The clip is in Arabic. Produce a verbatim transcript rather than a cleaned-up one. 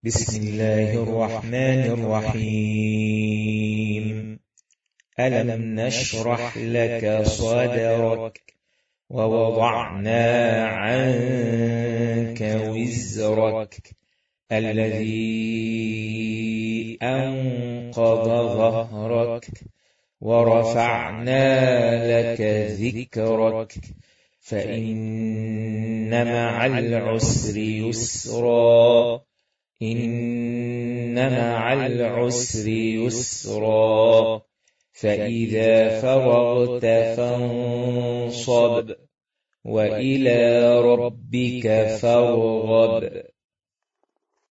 بسم الله الرحمن الرحيم. ألم نشرح لك صدرك ووضعنا عنك وزرك الذي أنقض ظهرك ورفعنا لك ذكرك فإن مع العسر يسرا إن مع العسر يسرا فإذا فرغت فانصب وإلى ربك فارغب.